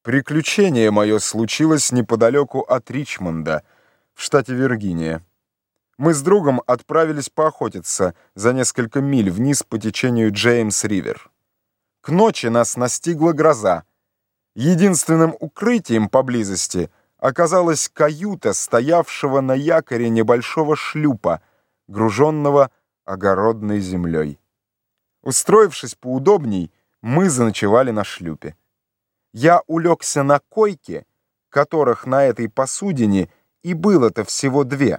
Приключение мое случилось неподалеку от Ричмонда, в штате Виргиния. Мы с другом отправились поохотиться за несколько миль вниз по течению Джеймс-Ривер. К ночи нас настигла гроза. Единственным укрытием поблизости оказалась каюта стоявшего на якоре небольшого шлюпа, груженного огородной землей. Устроившись поудобней, мы заночевали на шлюпе. Я улегся на койке, которых на этой посудине и было-то всего две.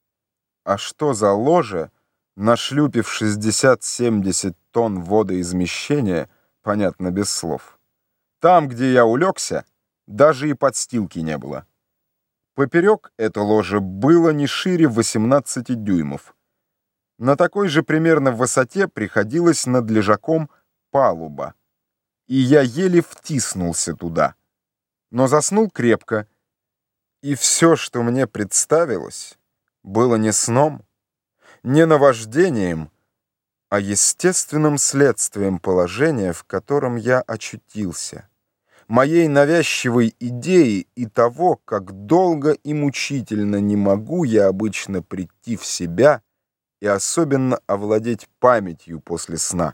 А что за ложе на шлюпе в 60-70 тонн водоизмещения, понятно, без слов. Там, где я улегся, даже и подстилки не было. Поперек это ложе было не шире 18 дюймов. На такой же примерно высоте приходилась над лежаком палуба, и я еле втиснулся туда. Но заснул крепко, и все, что мне представилось, было не сном, не наваждением, а естественным следствием положения, в котором я очутился, моей навязчивой идеи и того, как долго и мучительно не могу я обычно прийти в себя и особенно овладеть памятью после сна.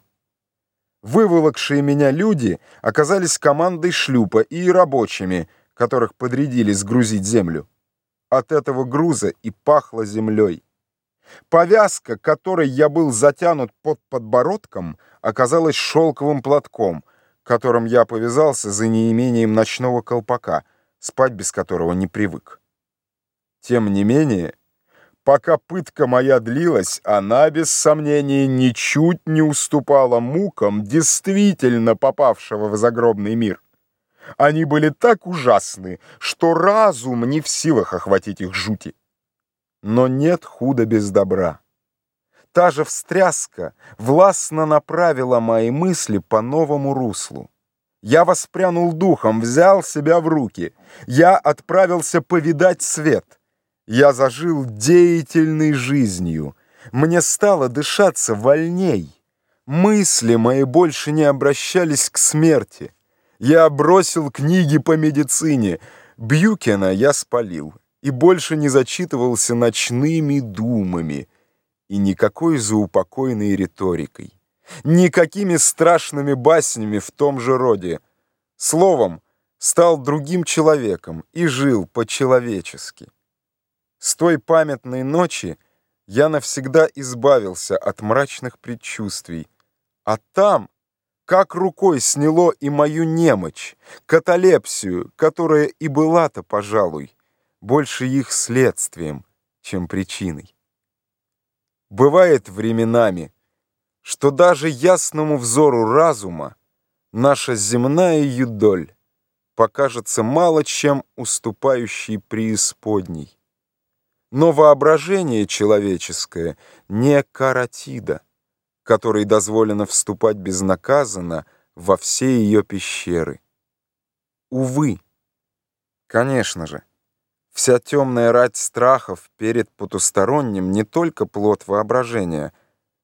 Выволокшие меня люди оказались командой шлюпа и рабочими, которых подрядили сгрузить землю. От этого груза и пахло землей. Повязка, которой я был затянут под подбородком, оказалась шелковым платком, которым я повязался за неимением ночного колпака, спать без которого не привык. Тем не менее, пока пытка моя длилась, она, без сомнения, ничуть не уступала мукам действительно попавшего в загробный мир. Они были так ужасны, что разум не в силах охватить их жути. Но нет худа без добра. Та же встряска властно направила мои мысли по новому руслу. Я воспрянул духом, взял себя в руки. Я отправился повидать свет. Я зажил деятельной жизнью. Мне стало дышаться вольней. Мысли мои больше не обращались к смерти. Я бросил книги по медицине. Бьюкена я спалил и больше не зачитывался ночными думами и никакой заупокойной риторикой, никакими страшными баснями в том же роде. Словом, стал другим человеком и жил по-человечески. С той памятной ночи я навсегда избавился от мрачных предчувствий, а там, как рукой сняло и мою немочь, каталепсию, которая и была-то, пожалуй, больше их следствием, чем причиной. Бывает временами, что даже ясному взору разума наша земная юдоль покажется мало чем уступающей преисподней. Но воображение человеческое не каратида, которой дозволено вступать безнаказанно во все ее пещеры. Увы, конечно же, вся темная рать страхов перед потусторонним не только плод воображения,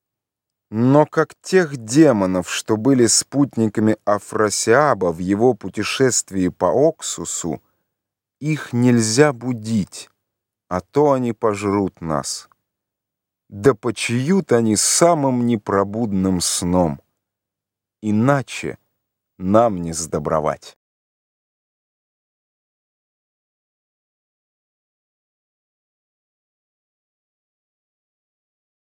но как тех демонов, что были спутниками Афросиаба в его путешествии по Оксусу, их нельзя будить, а то они пожрут нас. Да почиют они самым непробудным сном, иначе нам не сдобровать.